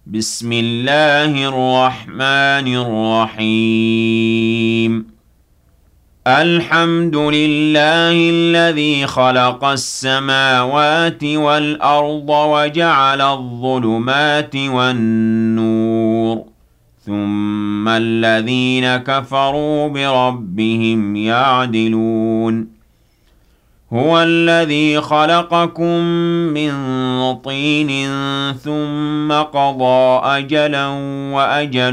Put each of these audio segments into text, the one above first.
بسم الله الرحمن الرحيم الحمد لله الذي خلق السماوات والأرض وجعل الظلمات والنور ثم الذين كفروا بربهم يعدلون هو الذي خلقكم من طين ثم قضى أجلا وأجل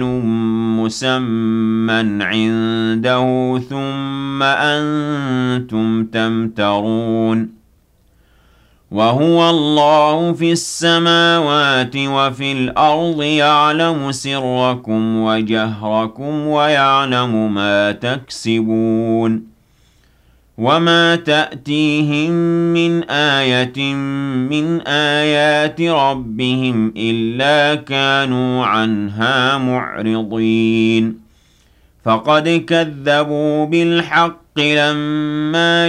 مسمى عنده ثم أنتم تمترون وهو الله في السماوات وفي الأرض يعلم سركم وجهركم ويعلم ما تكسبون وما تأتيهم من آية من آيات ربهم إلا كانوا عنها معرضين فقد كذبوا بالحق لما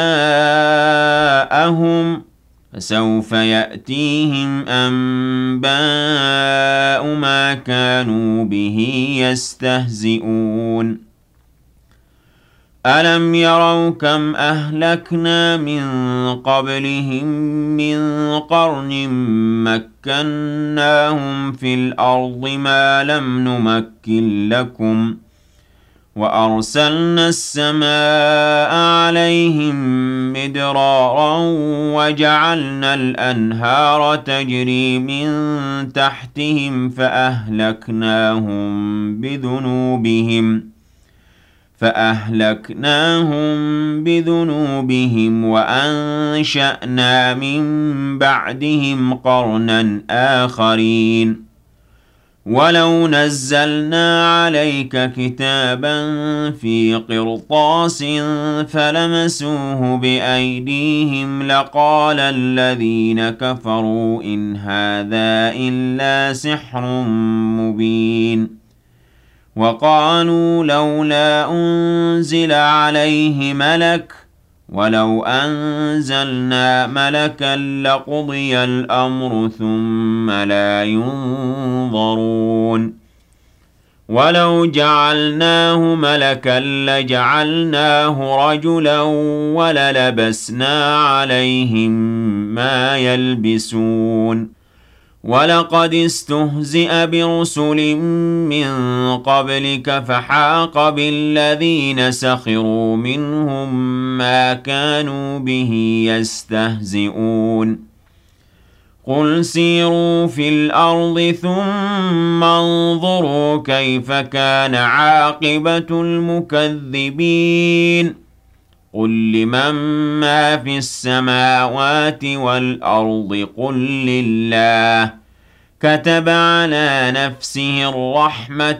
جاءهم فسوف يأتيهم أنباء ما كانوا به يستهزئون ألم يروا كم أهلكنا من قبلهم من قرن مكناهم في الأرض ما لم نمكن لكم وأرسلنا السماء عليهم مدرارا وجعلنا الأنهار تجري من تحتهم فأهلكناهم بذنوبهم وأنشأنا من بعدهم قرنا آخرين ولو نزلنا عليك كتابا في قرطاس فلمسوه بأيديهم لقال الذين كفروا إن هذا إلا سحر مبين وقالوا لولا أنزل عليه ملك ولو أنزلنا ملكا لقضي الأمر ثم لا ينظرون ولو جعلناه ملكا لجعلناه رجلا وللبسنا عليهم ما يلبسون ولقد استهزئ برسل من قبلك فحاق بالذين سخروا منهم ما كانوا به يستهزئون قل سيروا في الأرض ثم انظروا كيف كان عاقبة المكذبين قل لمن ما في السماوات والأرض قل لله كتب على نفسه الرحمة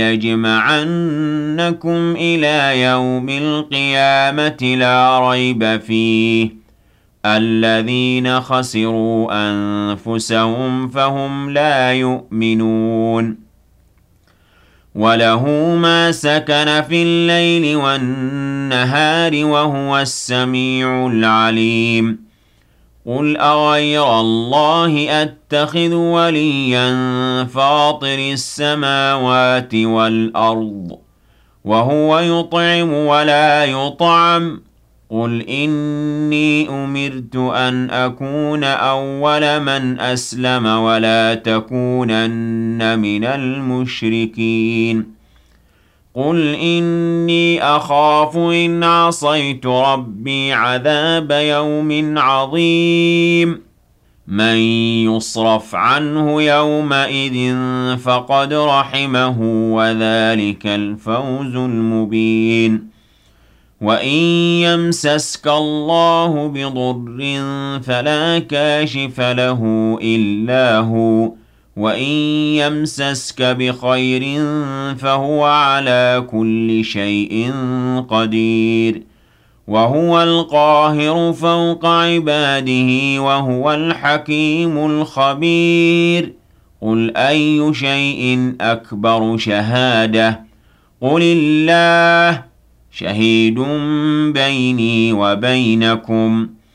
ليجمعنكم إلى يوم القيامة لا ريب فيه الذين خسروا أنفسهم فهم لا يؤمنون وله ما سكن في الليل والنهار وهو السميع العليم قل أغير الله أتخذ وليا فاطر السماوات والأرض وهو يطعم ولا يطعم قل إني أمرت أن أكون أول من أسلم ولا تكونن من المشركين قل إني أخاف إن عصيت ربي عذاب يوم عظيم من يصرف عنه يومئذ فقد رحمه وذلك الفوز المبين وإن يمسسك الله بضر فلا كاشف له إلا هو وإن يمسسك بخير فهو على كل شيء قدير وهو القاهر فوق عباده وهو الحكيم الخبير قل أي شيء أكبر شهادة قل الله شهيد بيني وبينكم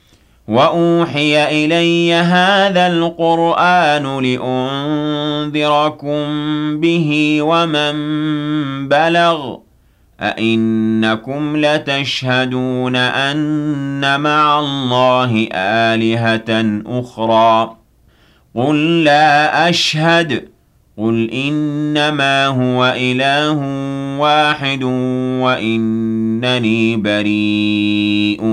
وأوحي إلي هذا القرآن لأنذركم به ومن بلغ أئنكم لتشهدون أن مع الله آلهة أخرى قل لا أشهد قل إنما هو إله واحد وإنني بريء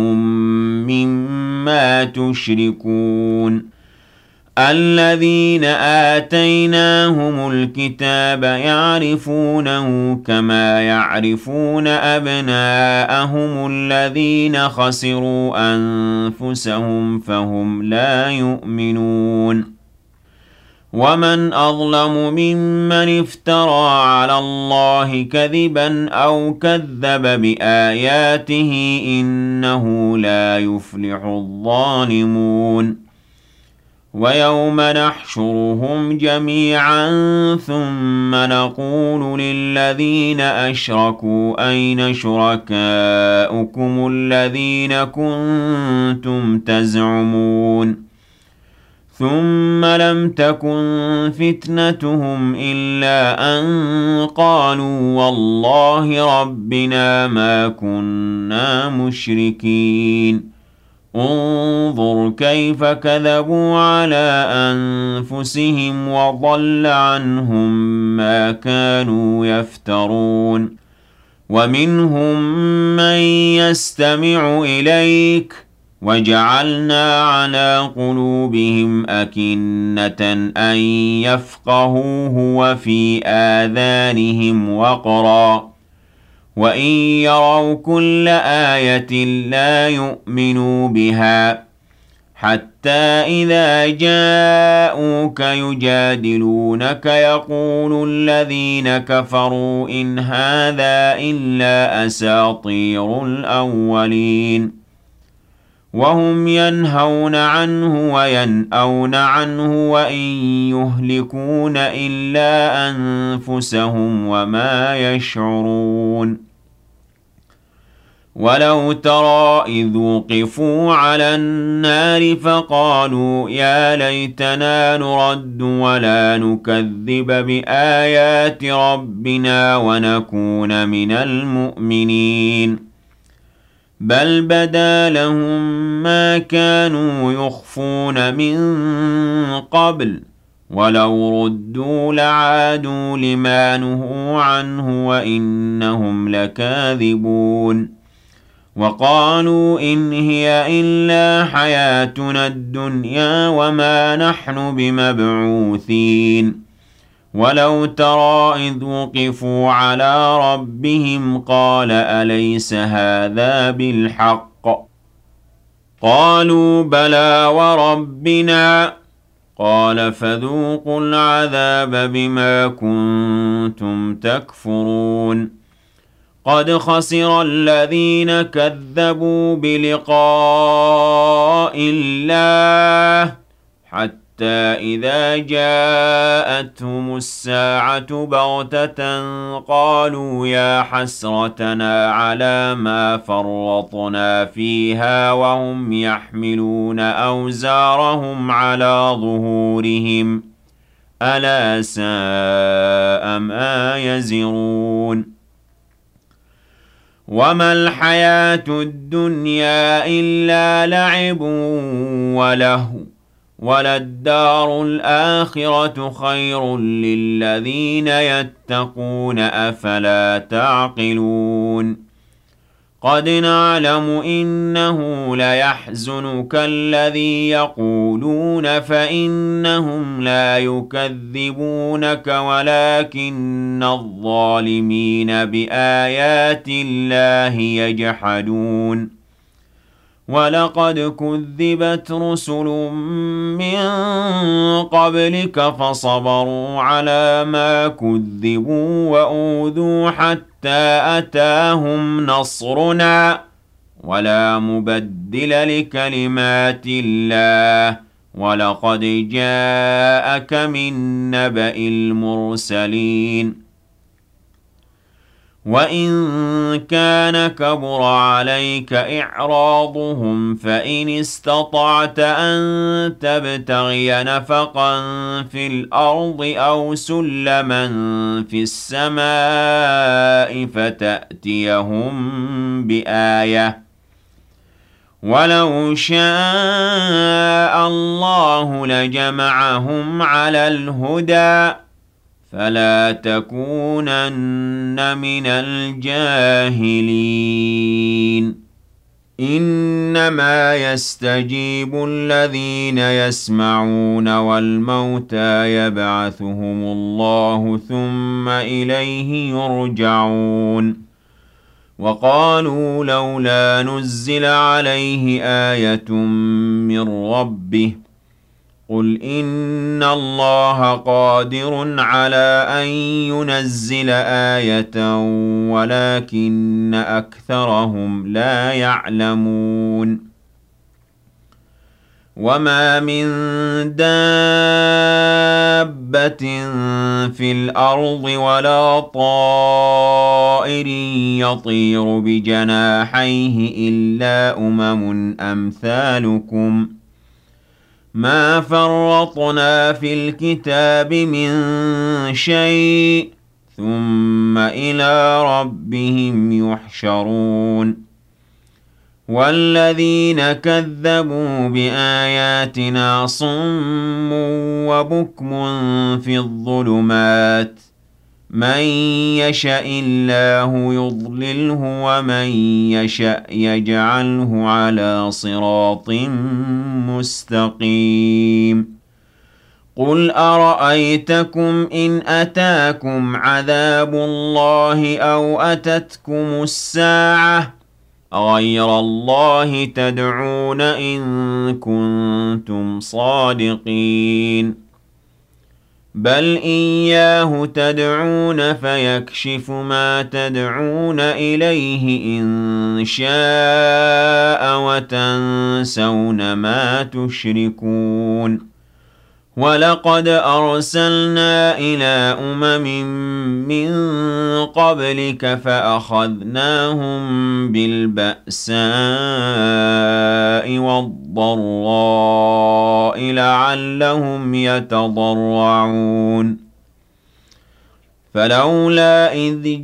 مما تشركون الذين آتيناهم الكتاب يعرفونه كما يعرفون أبناءهم الذين خسروا أنفسهم فهم لا يؤمنون ومن أظلم ممن افترى على الله كذبا أو كذب بآياته إنه لا يفلح الظالمون ويوم نحشرهم جميعا ثم نقول للذين أشركوا أين شركاؤكم الذين كنتم تزعمون ثم لم تكن فتنتهم إلا أن قالوا والله ربنا ما كنا مشركين انظر كيف كذبوا على أنفسهم وضل عنهم ما كانوا يفترون ومنهم من يستمع إليك وجعلنا على قلوبهم أكنة أن يفقهوه وفي آذانهم وقرا وإن يروا كل آية لا يؤمنوا بها حتى إذا جاءوك يجادلونك يقول الذين كفروا إن هذا إلا أساطير الأولين وهم ينهون عنه وينأون عنه وإن يهلكون إلا أنفسهم وما يشعرون ولو ترى إذ وقفوا على النار فقالوا يا ليتنا نرد ولا نكذب بآيات ربنا ونكون من المؤمنين بل بدا لهم ما كانوا يخفون من قبل ولو ردوا لعادوا لما نهوا عنه وإنهم لكاذبون وقالوا إن هي إلا حياتنا الدنيا وما نحن بمبعوثين ولو ترى إذ وقفوا على ربهم قال أليس هذا بالحق قالوا بلى وربنا قال فذوقوا العذاب بما كنتم تكفرون قد خسر الذين كذبوا بلقاء الله حتى إذا جاءتهم الساعة بغتة قالوا يا حسرتنا على ما فرطنا فيها وهم يحملون أوزارهم على ظهورهم ألا ساء ما يزرون وما الحياة الدنيا إلا لعب ولهو وللدار الآخرة خير للذين يتقون أفلا تعقلون قد نعلم إنه ليحزنك الذي يقولون فإنهم لا يكذبونك ولكن الظالمين بآيات الله يجحدون ولقد كذبت رسل من قبلك فصبروا على ما كذبوا وأوذوا حتى أتاهم نصرنا ولا مبدل لكلمات الله ولقد جاءك من نبأ المرسلين وَإِن كَانَ كَبُرَ عَلَيْكَ إِعْرَاضُهُمْ فَإِنِ اسْتَطَعْتَ أَن تَبْتَغِيَ نَفَقًا فِي الْأَرْضِ أَوْ سُلَّمًا فِي السَّمَاءِ فَتَأْتِيَهُم بِآيَةٍ ۚ وَلَوْ شَاءَ اللَّهُ لَجَمَعَهُمْ عَلَى الْهُدَىٰ ۚ فَلَا تَكُونَنَّ مِنَ الْجَاهِلِينَ إِنَّمَا يَسْتَجِيبُ الَّذِينَ يَسْمَعُونَ وَالْمَوْتَىٰ يَبْعَثُهُمُ اللَّهُ ثُمَّ إِلَيْهِ يُرْجَعُونَ وَقَالُوا لَوْلَا نُزِّلَ عَلَيْهِ آيَةٌ مِّن رَّبِّهِ ۖ قُلْ إِنَّ اللَّهَ قَادِرٌ عَلَىٰ أَن يُنَزِّلَ آيَةً وَلَٰكِنَّ أَكْثَرَهُمْ لَا يَعْلَمُونَ وَمَا مِن دَابَّةٍ فِي الْأَرْضِ وَلَا طَائِرٍ يَطِيرُ بِجَنَاحَيْهِ إِلَّا أُمَمٌ أَمْثَالُكُم ۚ مَا فَرَّطْنَا فِي الْكِتَابِ مِن شَيْءٍ ثُمَّ إِلَىٰ رَبِّهِمْ يُحْشَرُونَ وَالَّذِينَ كَذَّبُوا بِآيَاتِنَا صُمٌّ وَبُكْمٌ فِي الظُّلُمَاتِ ۗ مَن يَشَإِ اللَّهُ يُضْلِلْهُ وَمَن يَشَأْ يَجْعَلْهُ عَلَىٰ صِرَاطٍ مُّسْتَقِيمٍ قُلْ أَرَأَيْتَكُمْ إِنْ أَتَاكُمْ عَذَابُ اللَّهِ أَوْ أَتَتْكُمُ السَّاعَةُ أَغَيْرَ اللَّهِ تَدْعُونَ إِن كُنتُمْ صَادِقِينَ بَلْ إِيَّاهُ تَدْعُونَ فَيَكْشِفُ مَا تَدْعُونَ إِلَيْهِ إِن شَاءَ وَتَنسَوْنَ مَا تُشْرِكُونَ وَلَقَدْ أَرْسَلْنَا إِلَىٰ أُمَمٍ مِّن قَبْلِكَ فَأَخَذْنَاهُم بِالْبَأْسَاءِ وَالضَّرَّاءِ لَعَلَّهُمْ يَتَضَرَّعُونَ فَلَوْلَا إِذْ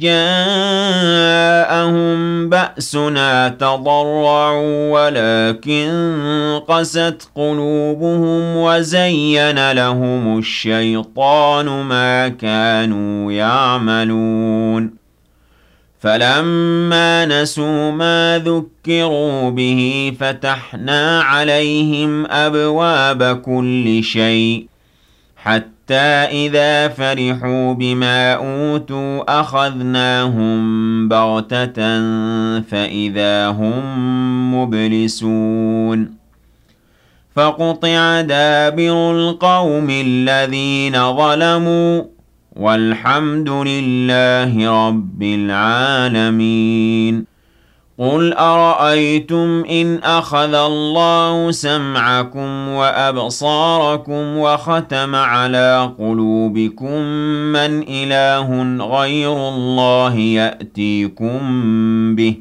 جَاءَهُم بَأْسُنَا تَضَرَّعُوا وَلَٰكِن قَسَتْ قُلُوبُهُمْ وَزَيَّنَ لَهُمُ الشَّيْطَانُ مَا كَانُوا يَعْمَلُونَ فَلَمَّا نَسُوا مَا ذُكِّرُوا بِهِ فَتَحْنَا عَلَيْهِمْ أَبْوَابَ كُلِّ شَيْءٍ حَتَّىٰ إِذَا فَرِحُوا بِمَا أُوتُوا أَخَذْنَاهُم بَغْتَةً فَإِذَا هُم مُّبْلِسُونَ فَقُطِعَ دَابِرُ الْقَوْمِ الَّذِينَ ظَلَمُوا ۚ وَالْحَمْدُ لِلَّهِ رَبِّ الْعَالَمِينَ قُلْ أَرَأَيْتُمْ إِنْ أَخَذَ اللَّهُ سَمْعَكُمْ وَأَبْصَارَكُمْ وَخَتَمَ عَلَىٰ قُلُوبِكُم مَّنْ إِلَٰهٌ غَيْرُ اللَّهِ يَأْتِيكُم بِهِ ۗ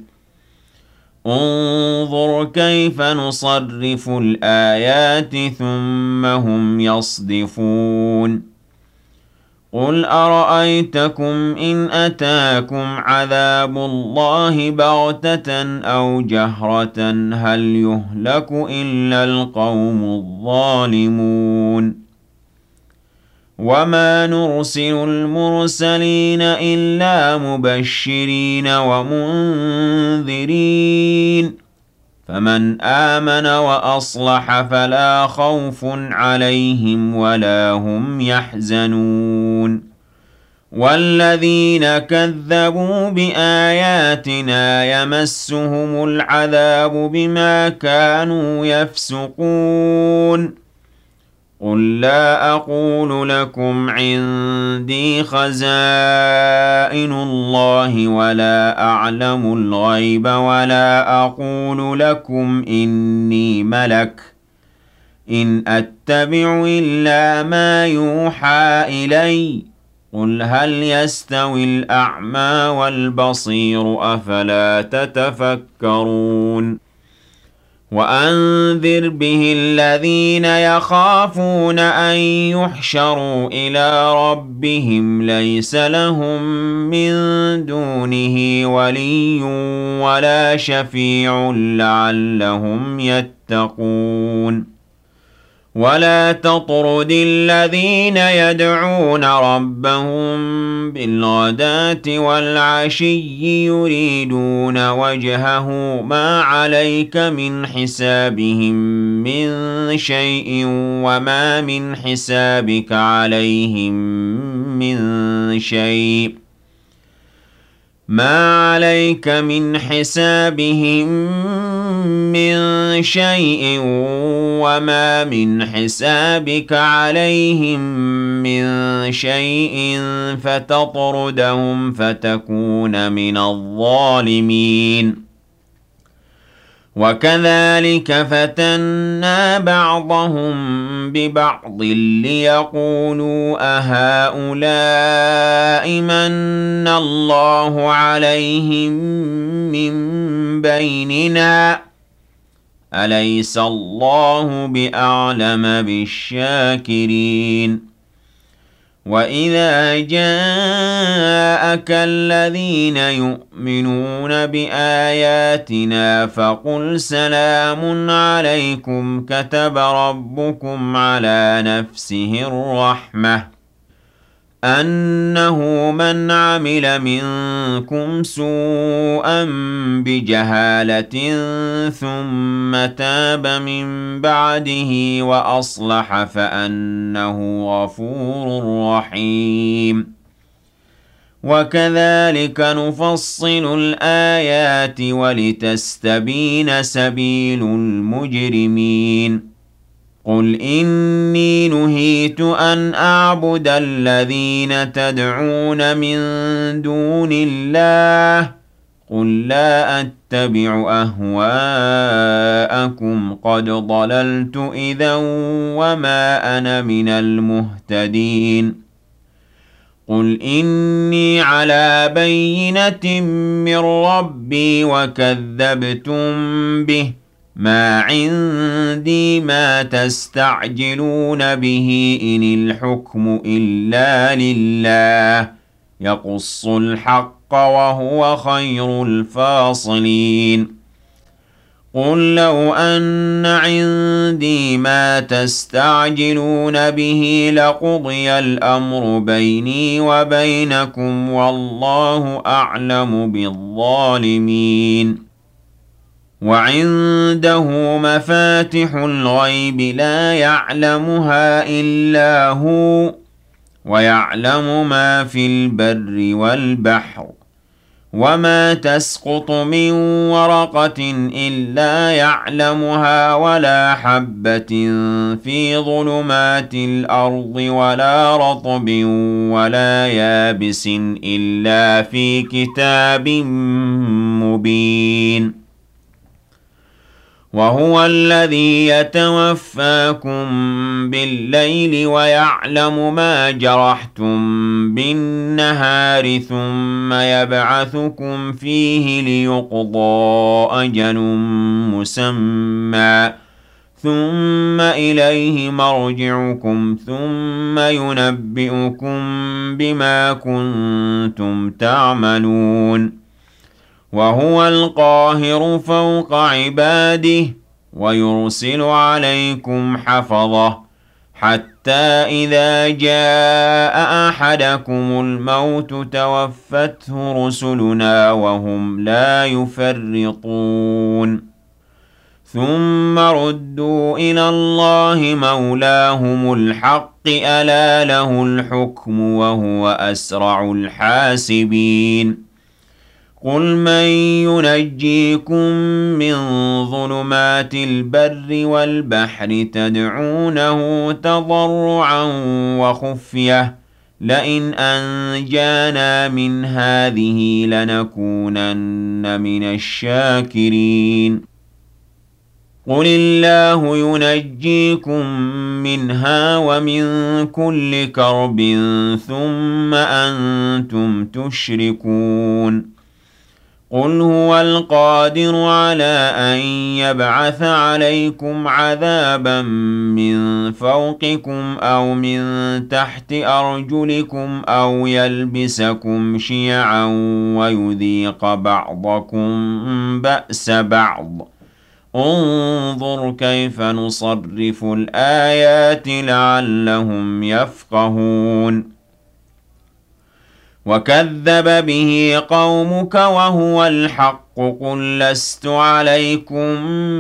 انظُرْ كَيْفَ نُصَرِّفُ الْآيَاتِ ثُمَّ هُمْ يَصْدِفُونَ قُلْ أَرَأَيْتَكُمْ إِنْ أَتَاكُمْ عَذَابُ اللَّهِ بَغْتَةً أَوْ جَهْرَةً هَلْ يُهْلَكُ إِلَّا الْقَوْمُ الظَّالِمُونَ وَمَا نُرْسِلُ الْمُرْسَلِينَ إِلَّا مُبَشِّرِينَ وَمُنذِرِينَ فَمَنْ آمَنَ وَأَصْلَحَ فَلَا خَوْفٌ عَلَيْهِمْ وَلَا هُمْ يَحْزَنُونَ وَالَّذِينَ كَذَّبُوا بِآيَاتِنَا يَمَسُّهُمُ الْعَذَابُ بِمَا كَانُوا يَفْسُقُونَ قُل لَّا أَقُولُ لَكُمْ عِندِي خَزَائِنُ اللَّهِ وَلَا أَعْلَمُ الْغَيْبَ وَلَا أَقُولُ لَكُمْ إِنِّي مَلَكٌ ۖ إِنْ أَتَّبِعُ إِلَّا مَا يُوحَىٰ إِلَيَّ ۖ قُلْ هَلْ يَسْتَوِي الْأَعْمَى وَالْبَصِيرُ أَفَلَا تَتَفَكَّرُونَ وَأَنذِرْ بِهِ الَّذِينَ يَخَافُونَ أَن يُحْشَرُوا إِلَىٰ رَبِّهِمْ لَيْسَ لَهُم مِّن دُونِهِ وَلِيٌّ وَلَا شَفِيعٌ لَّعَلَّهُمْ يَتَّقُونَ وَلَا تَطْرُدِ الَّذِينَ يَدْعُونَ رَبَّهُم بِالْغَدَاةِ وَالْعَشِيِّ يُرِيدُونَ وَجْهَهُ مَا عَلَيْكَ مِنْ حِسَابِهِم مِّن شَيْءٍ وَمَا مِنْ حِسَابِكَ عَلَيْهِم مِّن شَيْءٍ ما عليك من حسابهم من شيء وما من حسابك عليهم من شيء فتطردهم فتكون من الظالمين وكذلك فتنا بعضهم ببعض ليقولوا أهؤلاء من الله عليهم من بيننا أليس الله بأعلم بالشاكرين وَإِذَا جَاءَكَ الَّذِينَ يُؤْمِنُونَ بِآيَاتِنَا فَقُلْ سَلَامٌ عَلَيْكُمْ كَتَبَ رَبُّكُمْ عَلَى نَفْسِهِ الرَّحْمَةَ أَنَّهُ مَنْ عَمِلَ مِنكُمْ سُوءًا بِجَهَالَةٍ ثُمَّ تَابَ مِن بَعْدِهِ وَأَصْلَحَ فَأَنَّهُ غَفُورٌ رَّحِيمٌ وَكَذَلِكَ نُفَصِّلُ الْآيَاتِ وَلِتَسْتَبِينَ سَبِيلُ الْمُجْرِمِينَ قُلْ إِنِّي نُهِيتُ أَنْ أَعْبُدَ الَّذِينَ تَدْعُونَ مِن دُونِ اللَّهِ قُل لَّا أَتَّبِعُ أَهْوَاءَكُمْ قَدْ ضَلَلْتُ إِذًا وَمَا أَنَا مِنَ الْمُهْتَدِينَ قُلْ إِنِّي عَلَىٰ بَيِّنَةٍ مِّن رَّبِّي وَكَذَّبْتُم بِهِ مَا عِندِي مَا تَسْتَعْجِلُونَ بِهِ إِنِ الْحُكْمُ إِلَّا لِلَّهِ يَقُصُّ الْحَقَّ وَهُوَ خَيْرُ الْفَاصِلِينَ قُل لَّوْ أَنَّ عِندِي مَا تَسْتَعْجِلُونَ بِهِ لَقُضِيَ الْأَمْرُ بَيْنِي وَبَيْنَكُمْ وَاللَّهُ أَعْلَمُ بِالظَّالِمِينَ وَعِندَهُ مَفَاتِحُ الْغَيْبِ لَا يَعْلَمُهَا إِلَّا هُوَ وَيَعْلَمُ مَا فِي الْبَرِّ وَالْبَحْرِ وَمَا تَسْقُطُ مِن وَرَقَةٍ إِلَّا يَعْلَمُهَا وَلَا حَبَّةٍ فِي ظُلُمَاتِ الْأَرْضِ وَلَا رَطْبٍ وَلَا يَابِسٍ إِلَّا فِي كِتَابٍ مُّبِينٍ وَهُوَ الَّذِي يَتَوَفَّاكُم بِاللَّيْلِ وَيَعْلَمُ مَا جَرَحْتُم بِالنَّهَارِ ثُمَّ يَبْعَثُكُمْ فِيهِ لِيُقْضَىٰ أَجَلٌ مُّسَمًّى ثُمَّ إِلَيْهِ مَرْجِعُكُمْ ثُمَّ يُنَبِّئُكُم بِمَا كُنتُمْ تَعْمَلُونَ وَهُوَ الْقَاهِرُ فَوْقَ عِبَادِهِ وَيُرْسِلُ عَلَيْكُمْ حَفَظَةً حَتَّىٰ إِذَا جَاءَ أَحَدَكُمُ الْمَوْتُ تَوَفَّتْهُ رُسُلُنَا وَهُمْ لَا يُفَرِّطُونَ ثُمَّ رُدُّوا إِلَى اللَّهِ مَوْلَاهُمُ الْحَقِّ أَلَا لَهُ الْحُكْمُ وَهُوَ أَسْرَعُ الْحَاسِبِينَ قُلْ مَن يُنَجِّيكُم مِّن ظُلُمَاتِ الْبَرِّ وَالْبَحْرِ تَدْعُونَهُ تَضَرُّعًا وَخُفْيَةً لَّئِنْ أَنجَانَا مِنْ هَٰذِهِ لَنَكُونَنَّ مِنَ الشَّاكِرِينَ قل الله ينجيكم منها ومن كل كرب ثم أنتم تشركون قل هو القادر على أن يبعث عليكم عذابا من فوقكم أو من تحت أرجلكم أو يلبسكم شيعا ويذيق بعضكم بأس بعض انظر كيف نصرف الآيات لعلهم يفقهون وكذب به قومك وهو الحق قل لست عليكم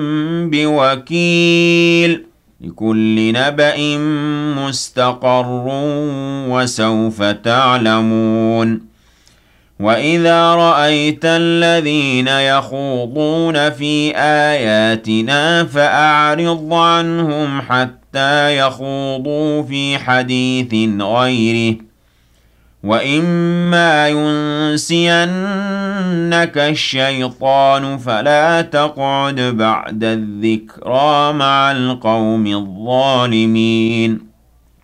بوكيل لكل نبأ مستقر وسوف تعلمون وإذا رأيت الذين يخوضون في آياتنا فأعرض عنهم حتى يخوضوا في حديث غيره وإما ينسينك الشيطان فلا تقعد بعد الذكرى مع القوم الظالمين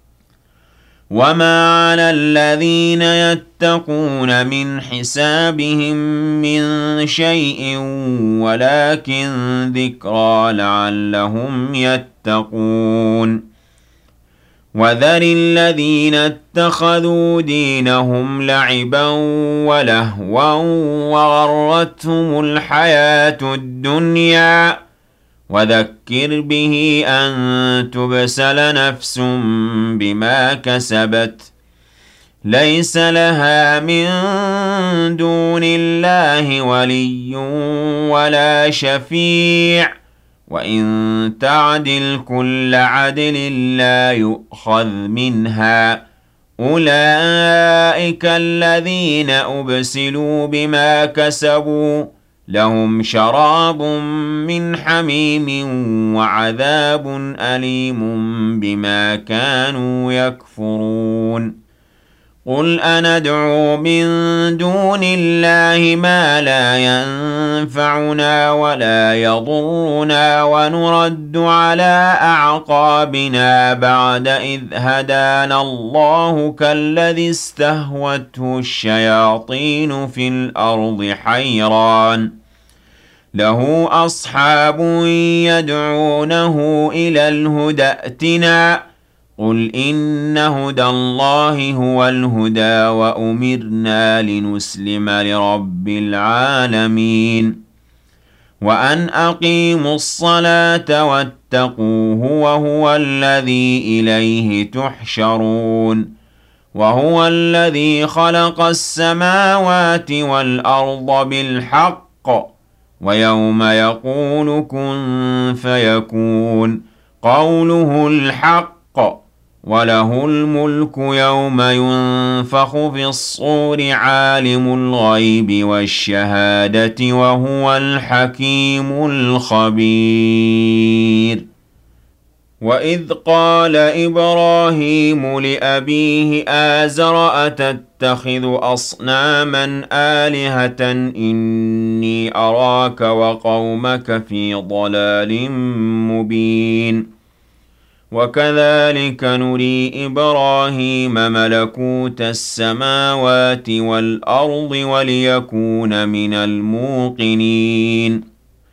وما على الذين يتقون من حسابهم من شيء ولكن ذكرى لعلهم يتقون وذر الذين اتخذوا دينهم لعبا ولهوا وغرتهم الحياة الدنيا وذكر به أن تبسل نفس بما كسبت ليس لها من دون الله ولي ولا شفيع وإن تعدل كل عدل لا يؤخذ منها أولئك الذين أبسلوا بما كسبوا لهم شراب من حميم وعذاب أليم بما كانوا يكفرون قل أندعو من دون الله ما لا ينفعنا ولا يضرنا ونرد على أعقابنا بعد إذ هدانا الله كالذي استهوته الشياطين في الأرض حيران له أصحاب يدعونه إلى الهدى ائتنا قل إن هدى الله هو الهدى وأمرنا لنسلم لرب العالمين وأن أقيموا الصلاة واتقوه وهو الذي إليه تحشرون وهو الذي خلق السماوات والأرض بالحق ويوم يقول كن فيكون قوله الحق وله الملك يوم ينفخ في الصور عالم الغيب والشهادة وهو الحكيم الخبير وإذ قال إبراهيم لأبيه آزر أتتخذ أصناما آلهة إني أراك وقومك في ضلال مبين وكذلك نري إبراهيم ملكوت السماوات والأرض وليكون من الموقنين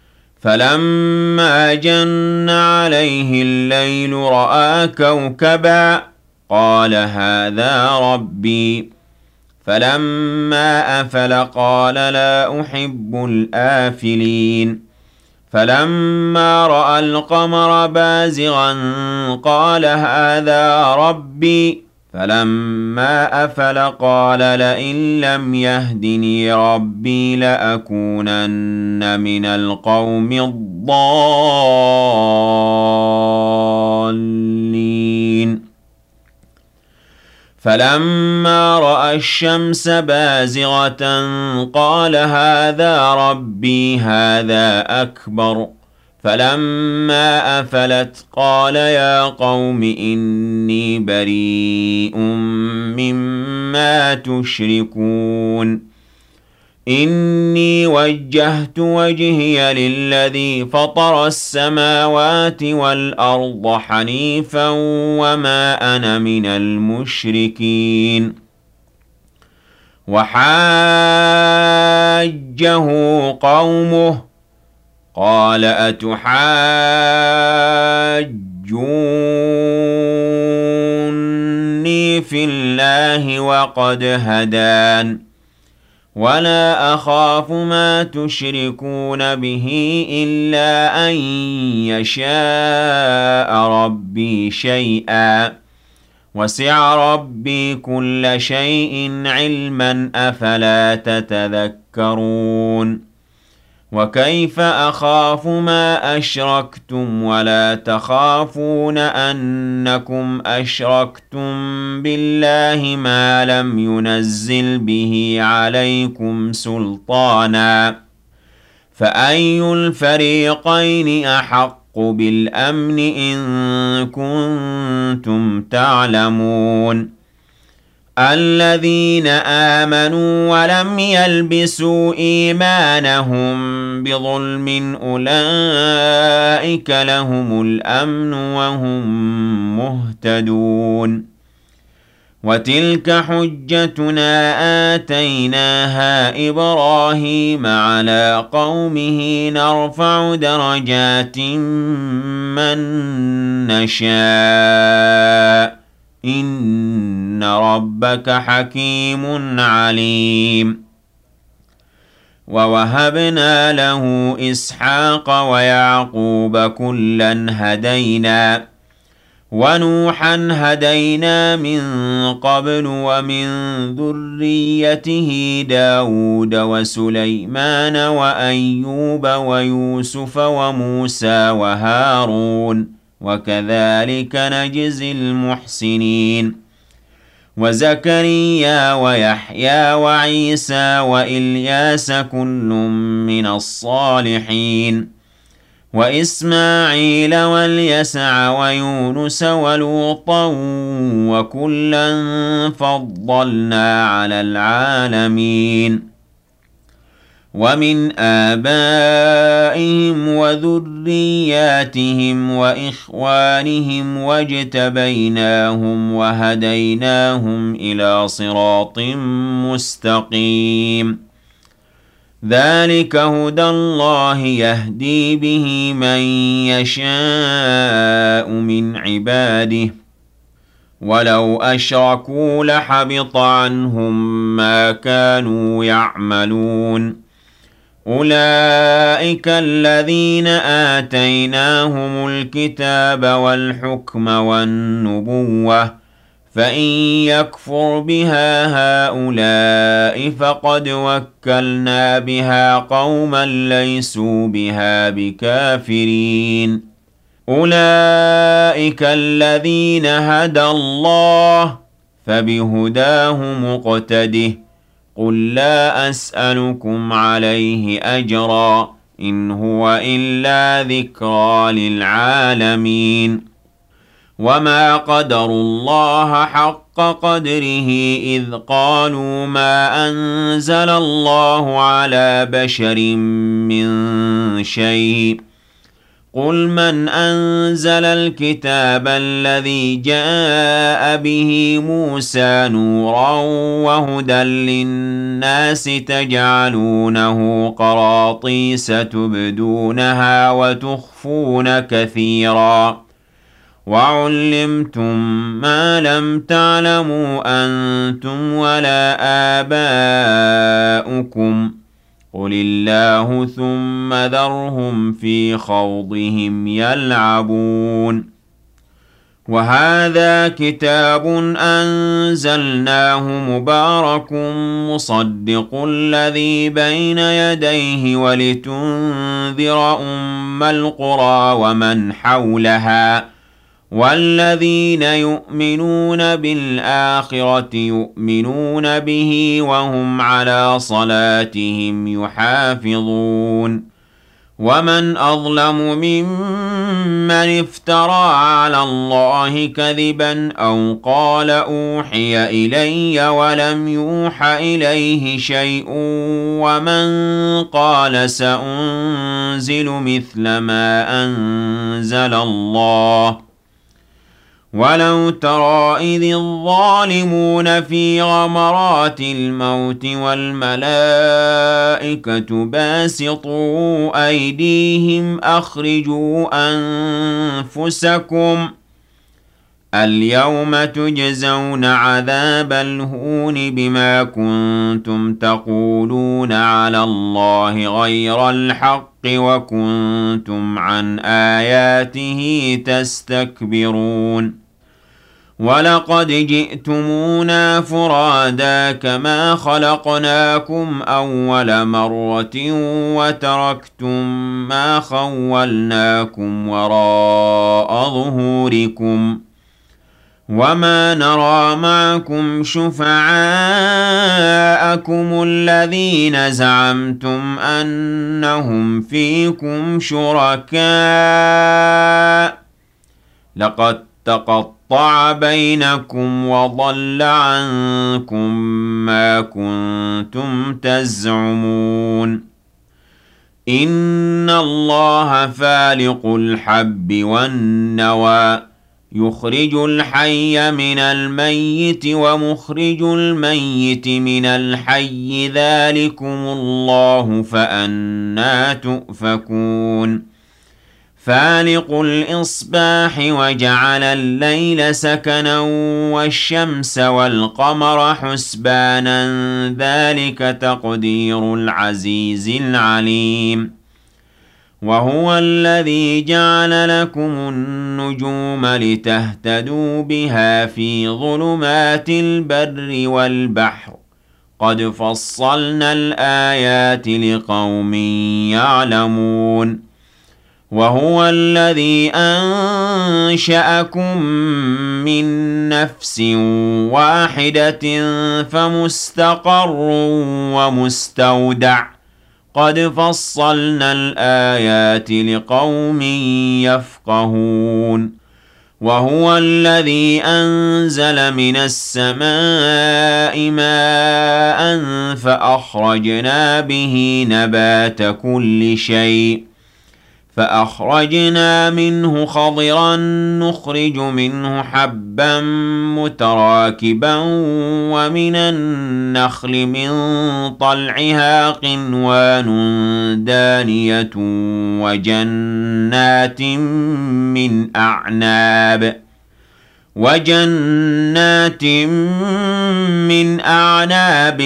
فلما جن عليه الليل رأى كوكبا قال هذا ربي فلما أفل قال لا أحب الآفلين فلما رأى القمر بازغا قال هذا ربي فلما أفل قال لئن لم يهدني ربي لأكونن من القوم الضالين فلما رأى الشمس بازغة قال هذا ربي هذا أكبر فلما أفلت قال يا قوم إني بريء مما تشركون إِنِّي وَجَّهْتُ وَجْهِيَ لِلَّذِي فَطَرَ السَّمَاوَاتِ وَالْأَرْضَ حَنِيفًا وَمَا أَنَا مِنَ الْمُشْرِكِينَ وَحَاجَّهُ قَوْمُهُ قَالَ أَتُحَاجُّونِّي فِي اللَّهِ وَقَدْ هَدَانِ وَلَا أَخَافُ مَا تُشْرِكُونَ بِهِ إِلَّا أَن يَشَاءَ رَبِّي شَيْئًا وَسِعَ رَبِّي كُلَّ شَيْءٍ عِلْمًا أَفَلَا تَتَذَكَّرُونَ وَكَيْفَ أَخَافُ مَا أَشْرَكْتُمْ وَلَا تَخَافُونَ أَنَّكُمْ أَشْرَكْتُم بِاللَّهِ مَا لَمْ يُنَزِّلْ بِهِ عَلَيْكُمْ سُلْطَانًا فَأَيُّ الْفَرِيقَيْنِ أَحَقُّ بِالْأَمْنِ إِن كُنتُمْ تَعْلَمُونَ الَّذِينَ آمَنُوا وَلَمْ يَلْبِسُوا إِيمَانَهُم بِظُلْمٍ أُولَٰئِكَ لَهُمُ الْأَمْنُ وَهُم مُّهْتَدُونَ وَتِلْكَ حُجَّتُنَا آتَيْنَاهَا إِبْرَاهِيمَ عَلَىٰ قَوْمِهِ نَرْفَعُ دَرَجَاتٍ مَّن نَّشَاءُ ۗ إِنَّ رَبَّكَ حَكِيمٌ عَلِيمٌ وَوَهَبْنَا لَهُ إِسْحَاقَ وَيَعْقُوبَ كُلًّا هَدَيْنَا ۖ وَنُوحًا هَدَيْنَا مِن قَبْلُ وَمِن ذُرِّيَّتِهِ دَاوُودَ وَسُلَيْمَانَ وَأَيُّوبَ وَيُوسُفَ وَمُوسَىٰ وَهَارُونَ وَكَذَٰلِكَ نَجْزِي الْمُحْسِنِينَ وَزَكَرِيَّا وَيَحْيَىٰ وَعِيسَىٰ وَإِلْيَاسَ كُلٌّ مِّنَ الصَّالِحِينَ وَإِسْمَاعِيلَ وَالْيَسَعَ وَيُونُسَ وَلُوطًا وَكُلًّا فَضَّلْنَا عَلَى الْعَالَمِينَ وَمِنْ آبَائِهِمْ وَذُرِّيَّاتِهِمْ وَإِخْوَانِهِمْ وَاجْتَبَيْنَاهُمْ وَهَدَيْنَاهُمْ إِلَىٰ صِرَاطٍ مُّسْتَقِيمٍ ذَٰلِكَ هُدَى اللَّهِ يَهْدِي بِهِ مَن يَشَاءُ مِنْ عِبَادِهِ ۚ وَلَوْ أَشْرَكُوا لَحَبِطَ عَنْهُم مَّا كَانُوا يَعْمَلُونَ أُولَٰئِكَ الَّذِينَ آتَيْنَاهُمُ الْكِتَابَ وَالْحُكْمَ وَالنُّبُوَّةَ ۚ فَإِن يَكْفُرْ بِهَا هَٰؤُلَاءِ فَقَدْ وَكَّلْنَا بِهَا قَوْمًا لَّيْسُوا بِهَا بِكَافِرِينَ أُولَٰئِكَ الَّذِينَ هَدَى اللَّهُ ۖ فَبِهُدَاهُ مُقْتَدِهْ ۗ قُل لَّا أَسْأَلُكُمْ عَلَيْهِ أَجْرًا ۖ إِنْ هُوَ إِلَّا ذِكْرَىٰ لِلْعَالَمِينَ وَمَا قَدَرُوا اللَّهَ حَقَّ قَدْرِهِ إِذْ قَالُوا مَا أَنزَلَ اللَّهُ عَلَىٰ بَشَرٍ مِّن شَيْءٍ ۗ قُلْ مَنْ أَنزَلَ الْكِتَابَ الَّذِي جَاءَ بِهِ مُوسَىٰ نُورًا وَهُدًى لِّلنَّاسِ تَجْعَلُونَهُ قَرَاطِيسَ تُبْدُونَهَا وَتُخْفُونَ كَثِيرًا وَعُلِّمْتُم مَّا لَمْ تَعْلَمُوا أَنتُمْ وَلَا آبَاؤُكُمْ ۖ قُلِ اللَّهُ ثُمَّ ذَرْهُمْ فِي خَوْضِهِمْ يَلْعَبُونَ وَهَٰذَا كِتَابٌ أَنزَلْنَاهُ مُبَارَكٌ مُّصَدِّقُ الَّذِي بَيْنَ يَدَيْهِ وَلِتُنذِرَ أُمَّ الْقُرَىٰ وَمَنْ حَوْلَهَا ۚ وَالَّذِينَ يُؤْمِنُونَ بِالْآخِرَةِ يُؤْمِنُونَ بِهِ وَهُمْ عَلَىٰ صَلَاتِهِمْ يُحَافِظُونَ ومن أظلم ممن افترى على الله كذبا أو قال أوحي إلي ولم يوح إليه شيء ومن قال سأنزل مثل ما أنزل الله ولو ترى إذ الظالمون في غمرات الموت والملائكة باسطوا أيديهم أخرجوا أنفسكم اليوم تجزون عذاب الهون بما كنتم تقولون على الله غير الحق وكنتم عن آياته تستكبرون ولقد جئتمونا فرادا كما خلقناكم أول مرة وتركتم ما خولناكم وراء ظهوركم وما نرى معكم شفعاءكم الذين زعمتم أنهم فيكم شركاء لقد تقطع بينكم وضل عنكم ما كنتم تزعمون إن الله فالق الحب والنوى يخرج الحي من الميت ومخرج الميت من الحي ذلكم الله فأنى تؤفكون فالق الإصباح وجعل الليل سكنا والشمس والقمر حسبانا ذلك تقدير العزيز العليم وهو الذي جعل لكم النجوم لتهتدوا بها في ظلمات البر والبحر قد فصلنا الآيات لقوم يعلمون وهو الذي أنشأكم من نفس واحدة فمستقر ومستودع قد فصلنا الآيات لقوم يفقهون وهو الذي أنزل من السماء ماء فأخرجنا به نبات كل شيء فأخرجنا منه خضرا نخرج منه حبا متراكبا ومن النخل من طلعها قنوان دانية وجنات من أعناب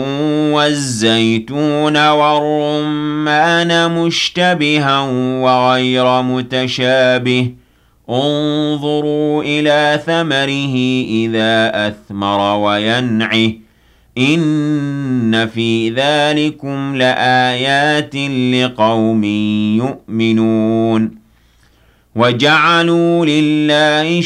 والزيتون والرمان مشتبها وغير متشابه انظروا إلى ثمره إذا أثمر وينعه إن في ذلكم لآيات لقوم يؤمنون وجعلوا لله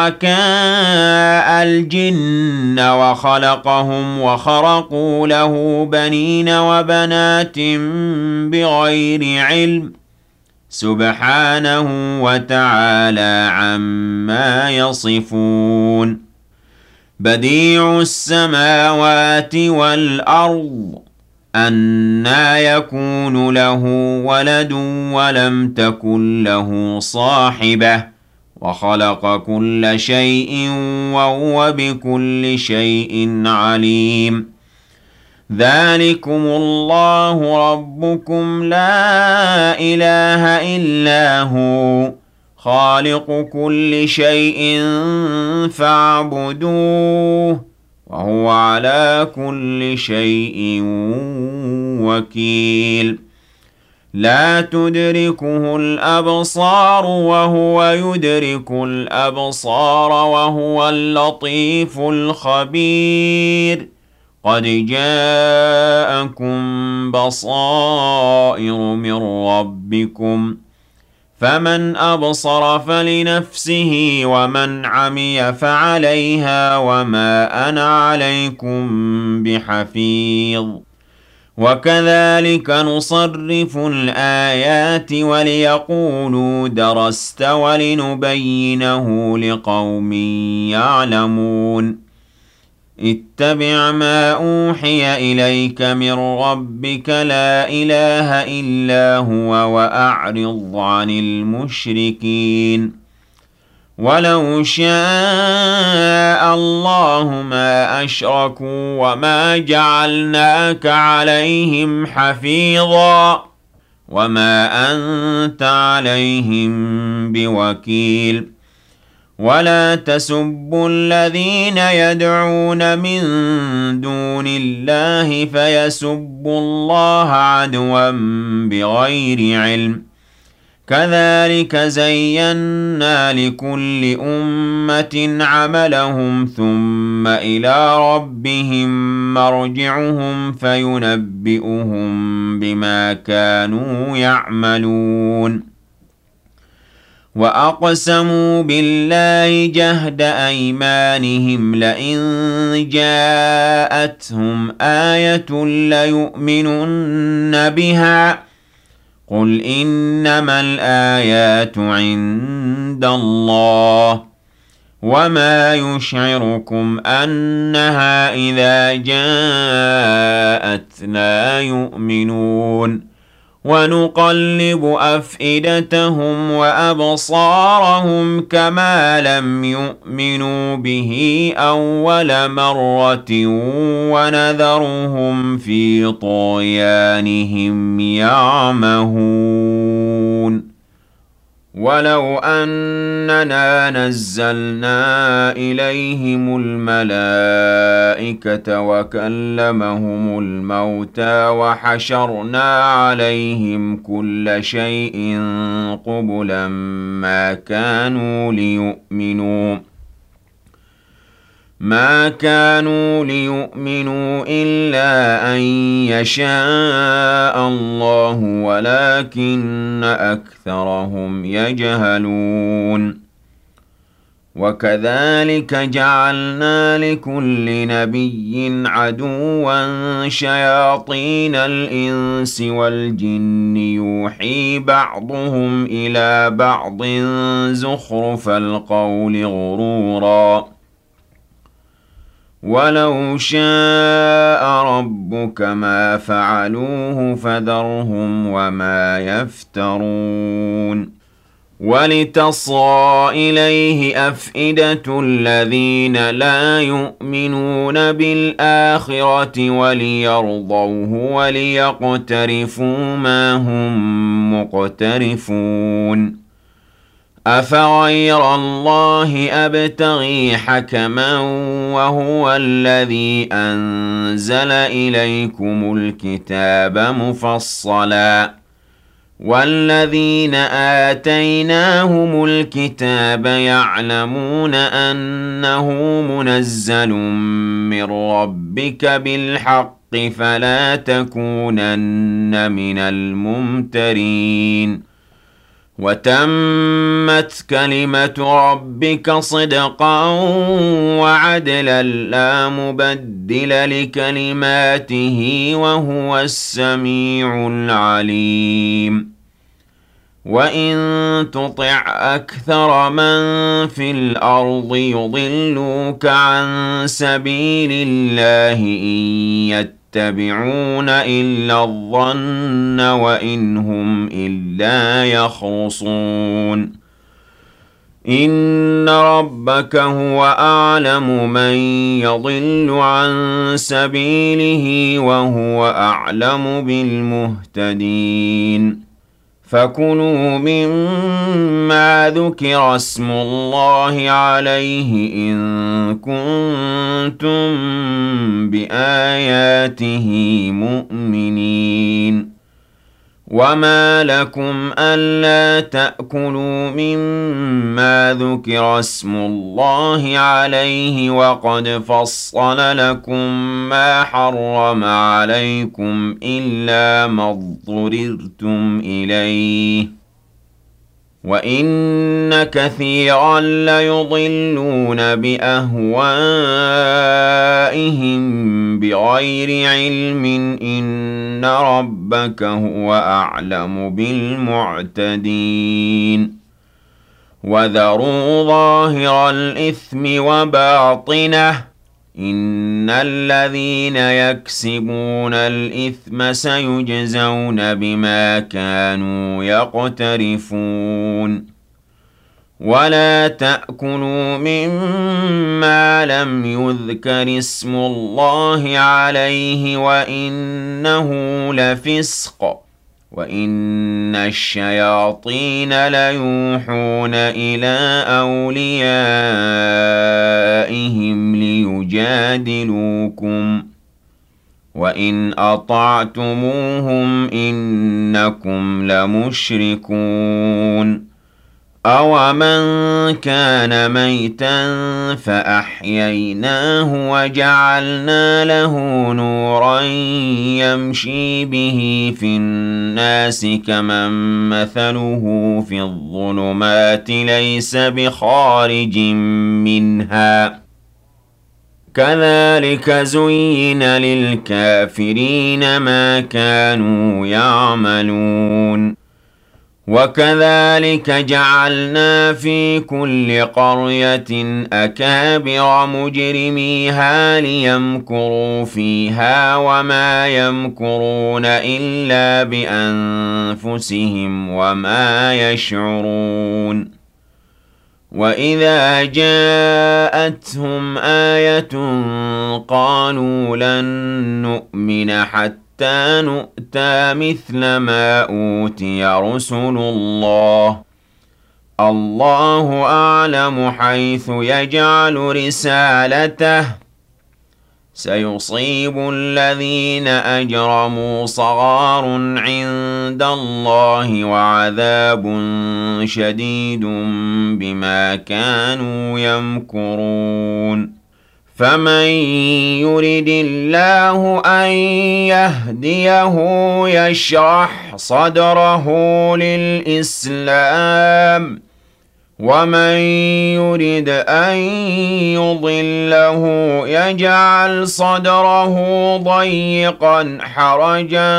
شركاء الجن وخلقهم وخرقوا له بنين وبنات بغير علم سبحانه وتعالى عما يصفون بديع السماوات والأرض أنى يكون له ولد ولم تكن له صاحبة وخلق كل شيء وهو بكل شيء عليم ذلكم الله ربكم لا إله إلا هو خالق كل شيء فاعبدوه وهو على كل شيء وكيل لا تدركه الأبصار وهو يدرك الأبصار وهو اللطيف الخبير قد جاءكم بصائر من ربكم فمن أبصر فلنفسه ومن عمي فعليها وما أنا عليكم بحفيظ وكذلك نصرف الآيات وليقولوا درست ولنبينه لقوم يعلمون اتبع ما أوحي إليك من ربك لا إله إلا هو وأعرض عن المشركين ولو شاء الله ما أشركوا وما جعلناك عليهم حفيظا وما أنت عليهم بوكيل ولا تسبوا الذين يدعون من دون الله فيسبوا الله عدوا بغير علم كذلك زينا لكل أمة عملهم ثم إلى ربهم مرجعهم فينبئهم بما كانوا يعملون وأقسموا بالله جهد أيمانهم لئن جاءتهم آية ليؤمنن بها قل إنما الآيات عند الله وما يشعركم أنها إذا جاءت لا يؤمنون ونقلب أفئدتهم وأبصارهم كما لم يؤمنوا به أول مرة ونذرهم في طغيانهم يعمهون ولو أننا نزلنا إليهم الملائكة وكلمهم الموتى وحشرنا عليهم كل شيء قبلا ما كانوا ليؤمنوا إلا أن يشاء الله ولكن أكثرهم يجهلون وكذلك جعلنا لكل نبي عدوا شياطين الإنس والجن يوحي بعضهم إلى بعض زخرف القول غرورا ولو شاء ربك ما فعلوه فذرهم وما يفترون ولتصغى إليه أفئدة الذين لا يؤمنون بالآخرة وليرضوه وليقترفوا ما هم مقترفون أفغير الله أبتغي حكما وهو الذي أنزل إليكم الكتاب مفصلا والذين آتيناهم الكتاب يعلمون أنه منزل من ربك بالحق فلا تكونن من الممترين وتمت كلمة ربك صدقا وعدلا لا مبدل لكلماته وهو السميع العليم وإن تطع أكثر من في الأرض يضلوك عن سبيل الله إن يتبعون إلا الظن وإن هم إلا يخرصون إن ربك هو أعلم من يضل عن سبيله وهو أعلم بالمهتدين فكلوا مما ذكر اسم الله عليه إن كنتم بآياته مؤمنين وما لكم ألا تأكلوا مما ذكر اسم الله عليه وقد فصل لكم ما حرم عليكم إلا ما اضطررتم إليه وَإِنَّ كَثِيرًا لَّيُضِلُّونَ بِأَهْوَائِهِم بِغَيْرِ عِلْمٍ ۗ إِنَّ رَبَّكَ هُوَ أَعْلَمُ بِالْمُعْتَدِينَ وَذَرُوا ظَاهِرَ الْإِثْمِ وَبَاطِنَهُ ۚ إِنَّ الَّذِينَ يَكْسِبُونَ الْإِثْمَ سَيُجْزَوْنَ بِمَا كَانُوا يَقْتَرِفُونَ وَلَا تَأْكُلُوا مِمَّا لَمْ يُذْكَرِ اسْمُ اللَّهِ عَلَيْهِ وَإِنَّهُ لَفِسْقٌ ۗ وَإِنَّ الشَّيَاطِينَ لَيُوحُونَ إِلَىٰ أَوْلِيَائِهِمْ لِيُجَادِلُوكُمْ ۖ وَإِنْ أَطَعْتُمُوهُمْ إِنَّكُمْ لَمُشْرِكُونَ أَوَمَن كَانَ مَيْتًا فَأَحْيَيْنَاهُ وَجَعَلْنَا لَهُ نُورًا يَمْشِي بِهِ فِي النَّاسِ كَمَن مَّثَلُهُ فِي الظُّلُمَاتِ لَيْسَ بِخَارِجٍ مِّنْهَا ۚ كَذَٰلِكَ زُيِّنَ لِلْكَافِرِينَ مَا كَانُوا يَعْمَلُونَ وَكَذَٰلِكَ جَعَلْنَا فِي كُلِّ قَرْيَةٍ أَكَابِرَ مُجْرِمِيهَا لِيَمْكُرُوا فِيهَا وَمَا يَمْكُرُونَ إِلَّا بِأَنفُسِهِمْ وَمَا يَشْعُرُونَ وَإِذَا جَاءَتْهُمْ آيَةٌ قَالُوا لَن نُّؤْمِنَ حَتَّىٰ نُؤْتَىٰ مِثْلَ مَا أُوتِيَ رُسُلُ اللَّهِ ۘ اللَّهُ أَعْلَمُ حَيْثُ يَجْعَلُ رِسَالَتَهُ ۗ سَيُصِيبُ الَّذِينَ أَجْرَمُوا صَغَارٌ عِندَ اللَّهِ وَعَذَابٌ شَدِيدٌ بِمَا كَانُوا يَمْكُرُونَ فَمَن يُرِدِ اللَّهُ أَن يَهْدِيَهُ يَشْرَحْ صَدْرَهُ لِلْإِسْلَامِ ۖ وَمَن يُرِدْ أَن يُضِلَّهُ يَجْعَلْ صَدْرَهُ ضَيِّقًا حَرَجًا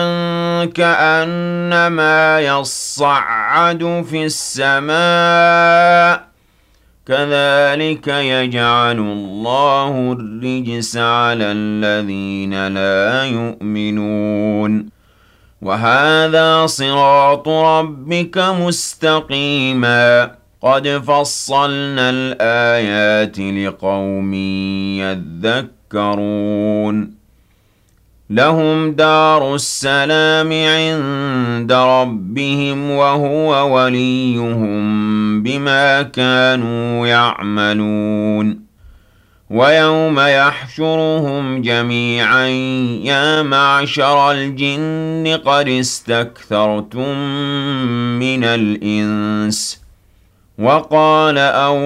كَأَنَّمَا يَصَّعَّدُ فِي السَّمَاءِ ۚ كَذَٰلِكَ يَجْعَلُ اللَّهُ الرِّجْسَ عَلَى الَّذِينَ لَا يُؤْمِنُونَ وَهَٰذَا صِرَاطُ رَبِّكَ مُسْتَقِيمًا ۗ قَدْ فَصَّلْنَا الْآيَاتِ لِقَوْمٍ يَذَّكَّرُونَ لَهُمْ دَارُ السَّلَامِ عِندَ رَبِّهِمْ ۖ وَهُوَ وَلِيُّهُم بِمَا كَانُوا يَعْمَلُونَ وَيَوْمَ يَحْشُرُهُمْ جَمِيعًا يَا مَعْشَرَ الْجِنِّ قَدِ اسْتَكْثَرْتُم مِّنَ الْإِنسِ ۖ وَقَالَ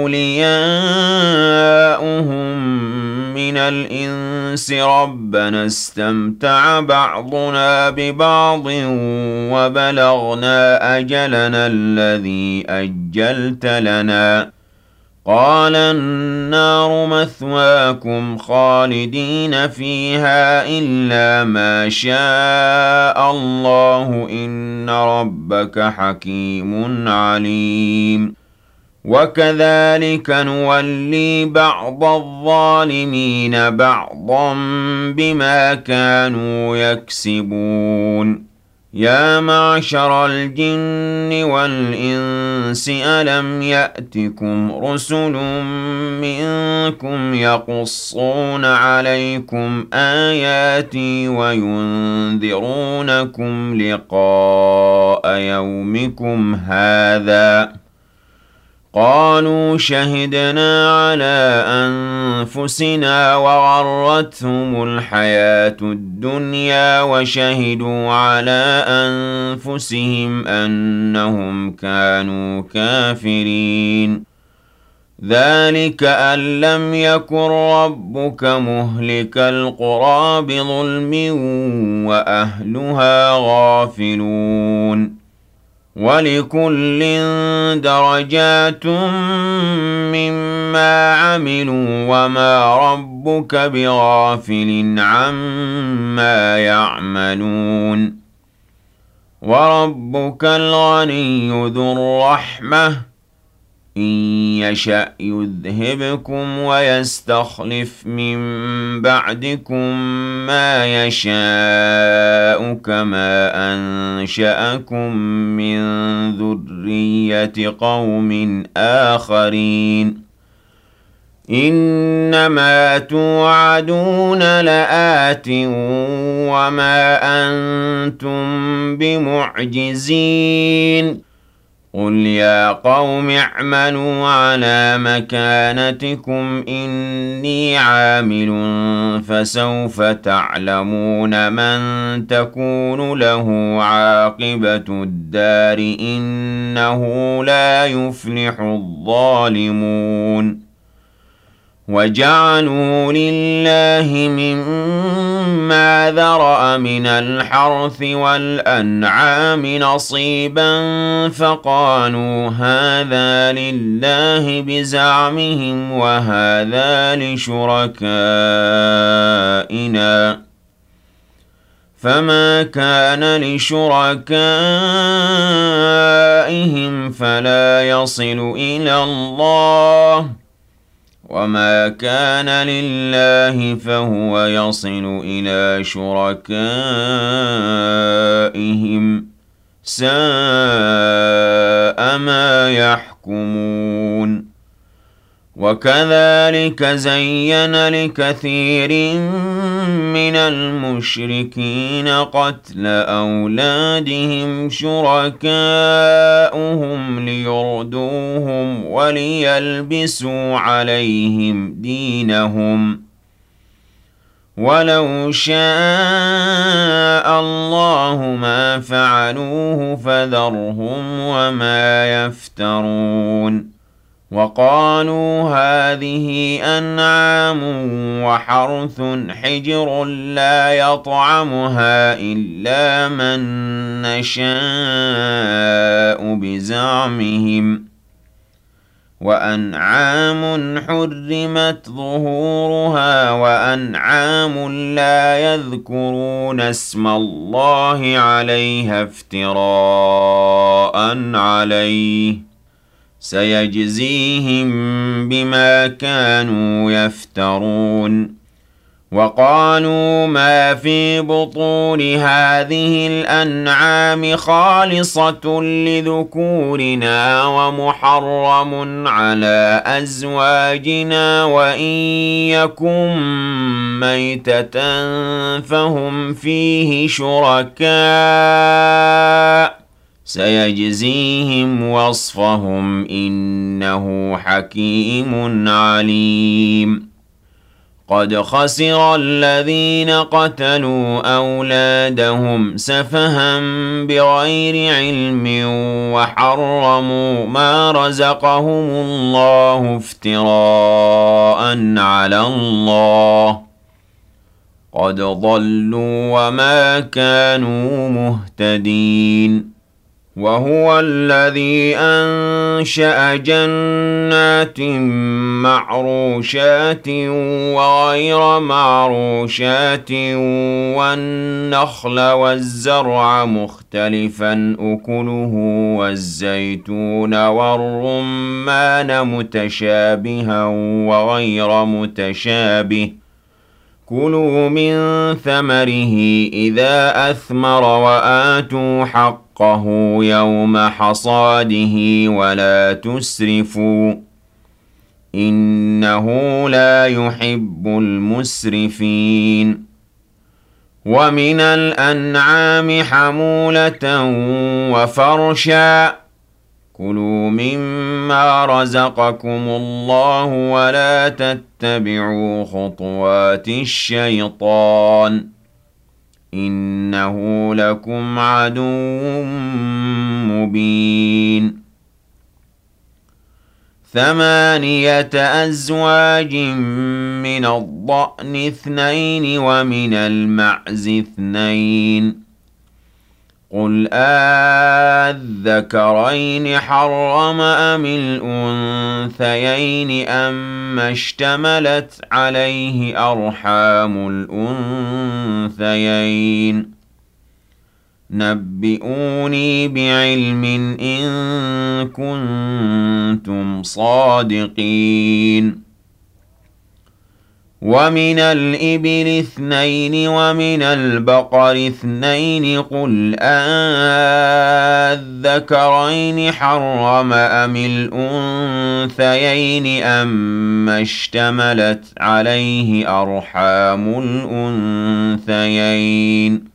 أَوْلِيَاؤُهُم مِّنَ الْإِنسِ رَبَّنَا اسْتَمْتَعَ بَعْضُنَا بِبَعْضٍ وَبَلَغْنَا أَجَلَنَا الَّذِي أَجَّلْتَ لَنَا ۚ قَالَ النَّارُ مَثْوَاكُمْ خَالِدِينَ فِيهَا إِلَّا مَا شَاءَ اللَّهُ ۗ إِنَّ رَبَّكَ حَكِيمٌ عَلِيمٌ وَكَذَٰلِكَ نُوَلِّي بَعْضَ الظَّالِمِينَ بَعْضًا بِمَا كَانُوا يَكْسِبُونَ يَا مَعْشَرَ الْجِنِّ وَالْإِنسِ أَلَمْ يَأْتِكُمْ رُسُلٌ مِّنكُمْ يَقُصُّونَ عَلَيْكُمْ آيَاتِي وَيُنذِرُونَكُمْ لِقَاءَ يَوْمِكُمْ هَٰذَا ۚ قَالُوا شَهِدْنَا عَلَىٰ أَنفُسِنَا وَغَرَّتْهُمُ الْحَيَاةُ الدُّنْيَا وَشَهِدُوا عَلَىٰ أَنفُسِهِمْ أَنَّهُمْ كَانُوا كَافِرِينَ ذَٰلِكَ أَن لَّمْ يَكُن رَّبُّكَ مُهْلِكَ الْقُرَىٰ بِظُلْمٍ وَأَهْلُهَا غَافِلُونَ وَلِكُلٍّ دَرَجَاتٌ مِّمَّا عَمِلُوا وَمَا رَبُّكَ بِغَافِلٍ عَمَّا يَعْمَلُونَ وَرَبُّكَ الْغَنِيُّ ذُو الرَّحْمَةِ إِن يَشَأْ يُذْهِبْكُمْ وَيَسْتَخْلِفْ مِن بَعْدِكُم مَّا يَشَاءُ كَمَا أَنشَأَكُم مِّن ذُرِّيَّةِ قَوْمٍ آخَرِينَ إِنَّمَا تُوعَدُونَ لَآتٍ وَمَا أَنتُم بِمُعْجِزِينَ قُلْ يَا قَوْمِ اعْمَلُوا عَلَىٰ مَكَانَتِكُمْ إِنِّي عَامِلٌ فَسَوْفَ تَعْلَمُونَ مَن تَكُونُ لَهُ عَاقِبَةُ الدَّارِ ۖ إِنَّهُ لَا يُفْلِحُ الظَّالِمُونَ وَجَعَلُوا لِلَّهِ مِمَّا ذَرَأَ مِنَ الْحَرْثِ وَالْأَنْعَامِ نَصِيبًا فَقَالُوا هَٰذَا لِلَّهِ بِزَعْمِهِمْ وَهَٰذَا لِشُرَكَائِنَا فَمَا كَانَ لِشُرَكَائِهِمْ فَلَا يَصِلُ إِلَى اللَّهِ وَمَا كَانَ لِلَّهِ فَهُوَ يَصِلُ إِلَىٰ شُرَكَائِهِمْ ۗ سَاءَ مَا يَحْكُمُونَ وَكَذَٰلِكَ زَيَّنَ لِكَثِيرٍ مِّنَ الْمُشْرِكِينَ قَتْلَ أَوْلَادِهِمْ شُرَكَاؤُهُمْ لِيُرْدُوهُمْ وَلِيَلْبِسُوا عَلَيْهِمْ دِينَهُمْ ۖ وَلَوْ شَاءَ اللَّهُ مَا فَعَلُوهُ فَذَرْهُمْ وَمَا يَفْتَرُونَ وَقَالُوا هَٰذِهِ أَنْعَامٌ وَحَرْثٌ حِجْرٌ لَّا يَطْعَمُهَا إِلَّا مَن نَّشَاءُ بِزَعْمِهِمْ ۚ وَأَنْعَامٌ حُرِّمَتْ ظُهُورُهَا وَأَنْعَامٌ لَّا يَذْكُرُونَ اسْمَ اللَّهِ عَلَيْهَا افْتِرَاءً عَلَيْهِ سَيَجْزِيهِم بِمَا كَانُوا يَفْتَرُونَ وَقَالُوا مَا فِي بُطُونِ هَٰذِهِ الْأَنْعَامِ خَالِصَةٌ لِّذُكُورِنَا وَمُحَرَّمٌ عَلَىٰ أَزْوَاجِنَا وَإِن يَكُن مَّيْتَةً فَهُمْ فِيهِ شُرَكَاءُ سَيَجْزِيهِمْ وَصْفَهُمْ ۚ إِنَّهُ حَكِيمٌ عَلِيمٌ قَدْ خَسِرَ الَّذِينَ قَتَلُوا أَوْلَادَهُمْ سَفَهًا بِغَيْرِ عِلْمٍ وَحَرَّمُوا مَا رَزَقَهُمُ اللَّهُ افْتِرَاءً عَلَى اللَّهِ قَدْ ضَلُّوا وَمَا كَانُوا مُهْتَدِينَ وَهُوَ الَّذِي أَنشَأَ جَنَّاتٍ مَّعْرُوشَاتٍ وَغَيْرَ مَعْرُوشَاتٍ وَالنَّخْلَ وَالزَّرْعَ مُخْتَلِفًا أُكُلُهُ وَالزَّيْتُونَ وَالرُّمَّانَ مُتَشَابِهًا وَغَيْرَ مُتَشَابِهٍ كُلُوا مِن ثَمَرِهِ إِذَا أَثْمَرَ وَآتُوا حَقَّهُ يَوْمَ حَصَادِهِ وَلَا تُسْرِفُوا ۚ إِنَّهُ لَا يُحِبُّ الْمُسْرِفِينَ وَمِنَ الْأَنْعَامِ حَمُولَةً وَفَرْشًا ۚ كُلُوا مِمَّا رَزَقَكُمُ اللَّهُ وَلَا تَتَّبِعُوا خُطُوَاتِ الشَّيْطَانِ ۚ إِنَّهُ لَكُمْ عَدُوٌّ مُّبِينٌ 8 أزواج من الضأن 2 ومن المعز 2 قُلْ آلذَّكَرَيْنِ حَرَّمَ أَمِ الْأُنثَيَيْنِ أَمَّا اشْتَمَلَتْ عَلَيْهِ أَرْحَامُ الْأُنثَيَيْنِ نَبِّئُونِي بِعِلْمٍ إِن كُنتُمْ صَادِقِينَ وَمِنَ الْإِبِلِ 2 وَمِنَ الْبَقَرِ 2 قُلْ آلذَّكَرَيْنِ حَرَّمَ أَمِ الْأُنثَيَيْنِ أَمَّا اشْتَمَلَتْ عَلَيْهِ أَرْحَامُ الْأُنثَيَيْنِ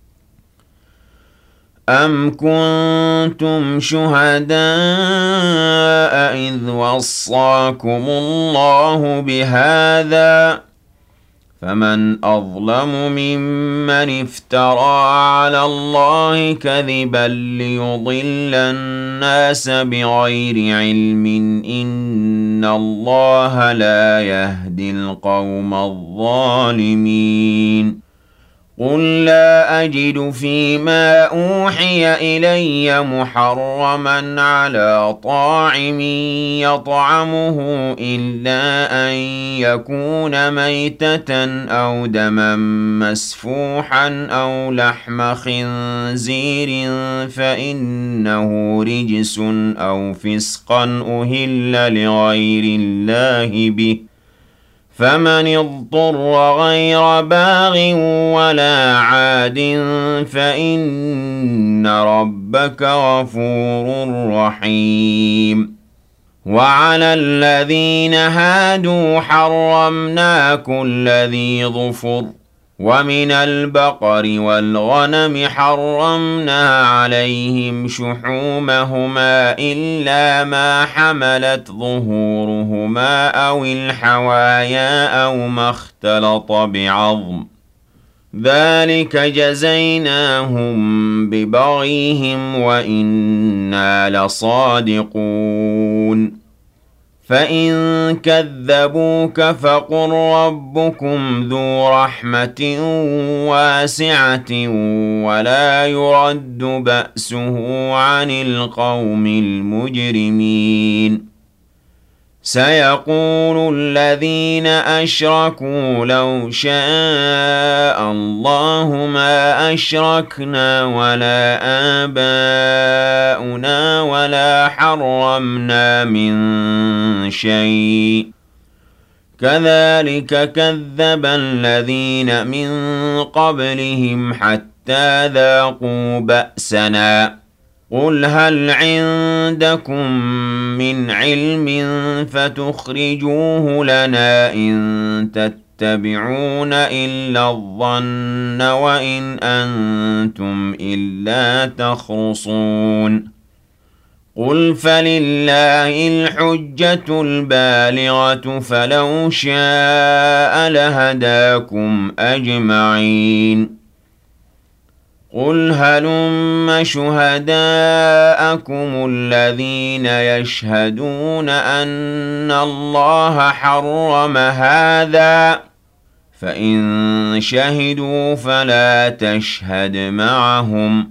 أَمْ كُنتُمْ شُهَدَاءَ إِذْ وَصَّاكُمُ اللَّهُ بِهَٰذَا ۚ فَمَنْ أَظْلَمُ مِمَّنِ افْتَرَىٰ عَلَى اللَّهِ كَذِبًا لِّيُضِلَّ النَّاسَ بِغَيْرِ عِلْمٍ ۗ إِنَّ اللَّهَ لَا يَهْدِي الْقَوْمَ الظَّالِمِينَ قُل لَّا أَجِدُ فِيمَا أُوحِيَ إِلَيَّ مُحَرَّمًا عَلَىٰ طَاعِمٍ يَطْعَمُهُ إِلَّا أَن يَكُونَ مَيْتَةً أَوْ دَمًا مَّسْفُوحًا أَوْ لَحْمَ خِنزِيرٍ فَإِنَّهُ رِجْسٌ أَوْ فِسْقًا أُهِلَّ لِغَيْرِ اللَّهِ بِهِ ۚ فَمَنِ اضْطُرَّ غَيْرَ بَاغٍ وَلَا عَادٍ فَإِنَّ رَبَّكَ غَفُورٌ رَّحِيمٌ وَعَلَى الَّذِينَ هَادُوا حَرَّمْنَا كُلَّ ذِي ظُفُرٍ ۖ وَمِنَ الْبَقَرِ وَالْغَنَمِ حَرَّمْنَا عَلَيْهِمْ شُحُومَهُمَا إِلَّا مَا حَمَلَتْ ظُهُورُهُمَا أَوِ الْحَوَايَا أَوْ مَا اخْتَلَطَ بِعَظْمٍ ۚ ذَٰلِكَ جَزَيْنَاهُم بِبَغْيِهِمْ وَإِنَّا لَصَادِقُونَ فَإِن كَذَّبُوكَ فَقُل رَّبُّكُمْ ذُو رَحْمَةٍ وَاسِعَةٍ وَلَا يُرَدُّ بَأْسُهُ عَنِ الْقَوْمِ الْمُجْرِمِينَ سَيَقُولُ الَّذِينَ أَشْرَكُوا لَوْ شَاءَ اللَّهُ مَا أَشْرَكْنَا وَلَا آبَاؤُنَا وَلَا حَرَّمْنَا مِن شَيْءٍ ۚ كَذَٰلِكَ كَذَّبَ الَّذِينَ مِن قَبْلِهِمْ حَتَّىٰ ذَاقُوا بَأْسَنَا ۗ قُلْ هَلْ عِندَكُم مِّنْ عِلْمٍ فَتُخْرِجُوهُ لَنَا ۖ إِن تَتَّبِعُونَ إِلَّا الظَّنَّ وَإِنْ أَنتُمْ إِلَّا تَخْرُصُونَ قُلْ فَلِلَّهِ الْحُجَّةُ الْبَالِغَةُ فَلَوْ شَاءَ لَهَدَاكُمْ أَجْمَعِينَ قُلْ هَلُمَّ شُهَدَاءَكُمُ الَّذِينَ يَشْهَدُونَ أَنَّ اللَّهَ حَرَّمَ هَٰذَا ۖ فَإِن شَهِدُوا فَلَا تَشْهَدْ مَعَهُمْ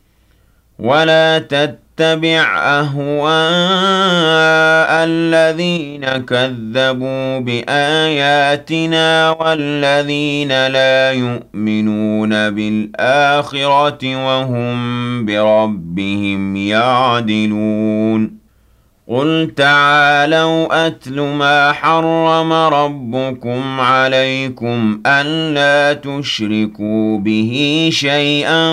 وَلَا تَتَّبِعْ أَهْوَاءَ الَّذِينَ كَذَّبُوا بِآيَاتِنَا وَالَّذِينَ لَا يُؤْمِنُونَ بِالْآخِرَةِ وَهُم بِرَبِّهِمْ يَعْدِلُونَ قُلْ تَعَالَوْا أَتْلُ مَا حَرَّمَ رَبُّكُمْ عَلَيْكُمْ أَلَّا تُشْرِكُوا بِهِ شَيْئًا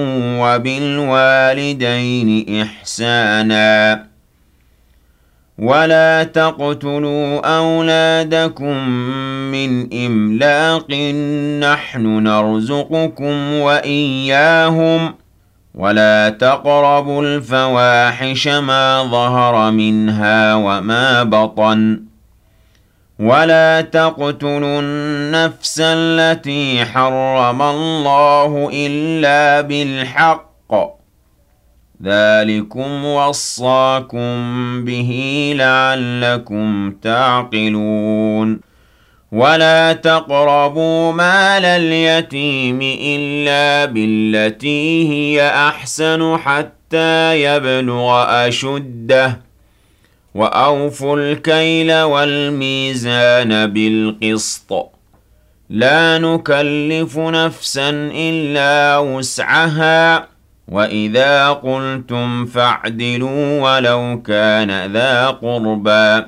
وَبِالْوَالِدَيْنِ إِحْسَانًا ۖ وَلَا تَقْتُلُوا أَوْلَادَكُم مِّنْ إِمْلَاقٍ ۖ نَّحْنُ نَرْزُقُكُمْ وَإِيَّاهُمْ ۖ وَلَا تَقْرَبُوا الْفَوَاحِشَ مَا ظَهَرَ مِنْهَا وَمَا بَطَنَ ۖ وَلَا تَقْتُلُوا النَّفْسَ الَّتِي حَرَّمَ اللَّهُ إِلَّا بِالْحَقِّ ۚ ذَٰلِكُمْ وَصَّاكُم بِهِ لَعَلَّكُمْ تَعْقِلُونَ ولا تقربوا مال اليتيم إلا بالتي هي أحسن حتى يبلغ أشده وأوفوا الكيل والميزان بالقسط لا نكلف نفسا إلا وسعها وإذا قلتم فاعدلوا ولو كان ذا قربى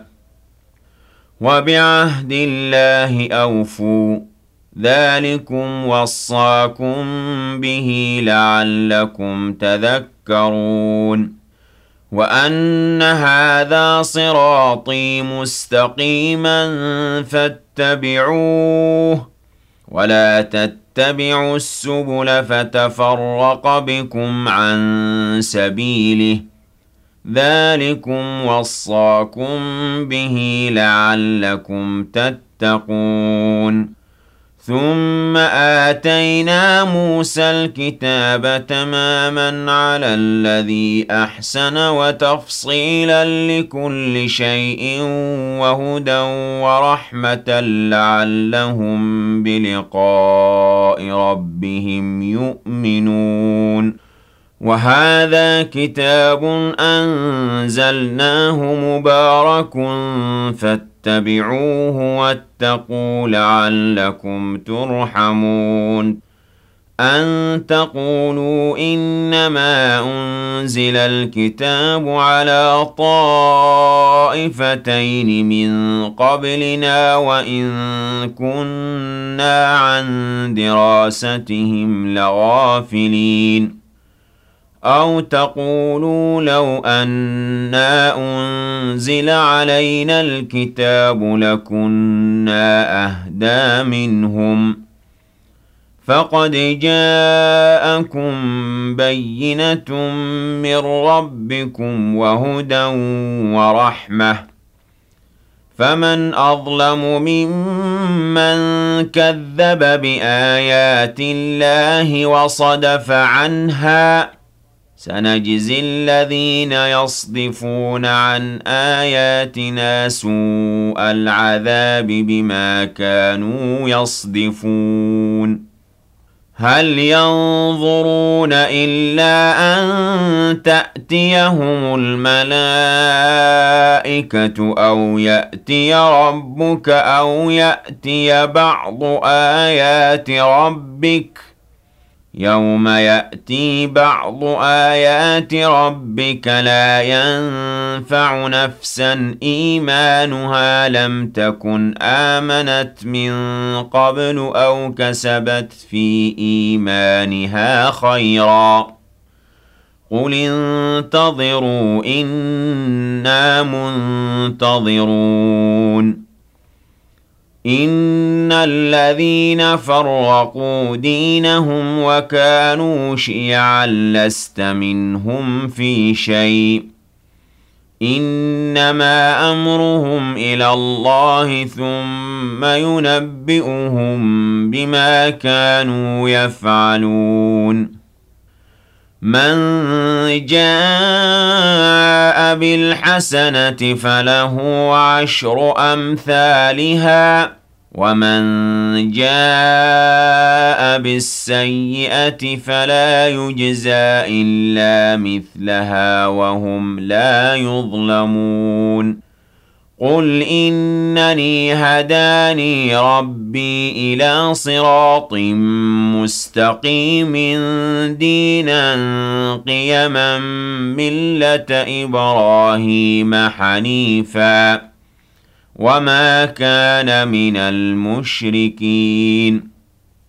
وبعهد الله أوفوا ذلكم وصاكم به لعلكم تذكرون وأن هذا صراطي مستقيما فاتبعوه ولا تتبعوا السبل فتفرق بكم عن سبيله ذلكم وصاكم به لعلكم تتقون ثم آتينا موسى الكتاب تماما على الذي أحسن وتفصيلا لكل شيء وهدى ورحمة لعلهم بلقاء ربهم يؤمنون وهذا كتاب أنزلناه مبارك فاتبعوه واتقوا لعلكم ترحمون أن تقولوا إنما أنزل الكتاب على طائفتين من قبلنا وإن كنا عن دراستهم لغافلين أو تقولوا لو أنا أنزل علينا الكتاب لكنا أهدى منهم فقد جاءكم بينة من ربكم وهدى ورحمة فمن أظلم ممن كذب بآيات الله وصدف عنها سنجزي الذين يصدفون عن آياتنا سوء العذاب بما كانوا يصدفون هل ينظرون إلا أن تأتيهم الملائكة أو يأتي ربك أو يأتي بعض آيات ربك يوم يأتي بعض آيات ربك لا ينفع نفسا إيمانها لم تكن آمنت من قبل أو كسبت في إيمانها خيرا قل انتظروا إنا منتظرون إن الذين فرقوا دينهم وكانوا شيعا لست منهم في شيء إنما أمرهم إلى الله ثم ينبئهم بما كانوا يفعلون من جاء بالحسنة فله عشر أمثالها ومن جاء بالسيئة فلا يجزى إلا مثلها وهم لا يظلمون قل إنني هداني ربي إلى صراط مستقيم دينا قيما ملة إبراهيم حنيفا وما كان من المشركين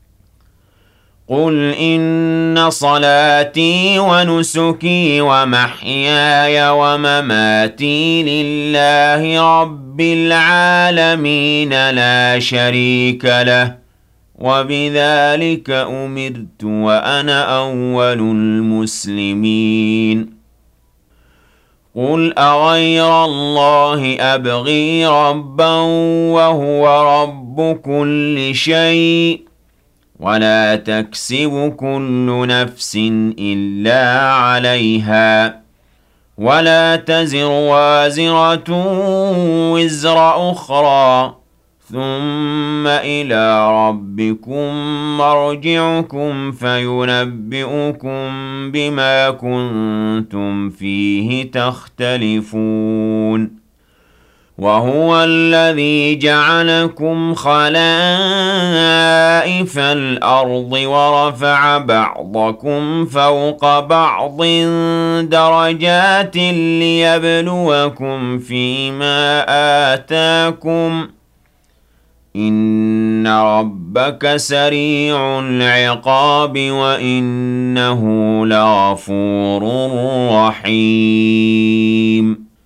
قل إن صلاتي ونسكي ومحياي ومماتي لله رب العالمين لا شريك له وبذلك أمرت وأنا أول المسلمين قل أغير الله أبغي ربا وهو رب كل شيء ولا تكسب كل نفس إلا عليها ولا تزر وازرة وزر أخرى ثم إلى ربكم مرجعكم فينبئكم بما كنتم فيه تختلفون وهو الذي جعلكم خلائف الأرض ورفع بعضكم فوق بعض درجات ليبلوكم فيما آتاكم إن ربك سريع العقاب وإنه لغفور رحيم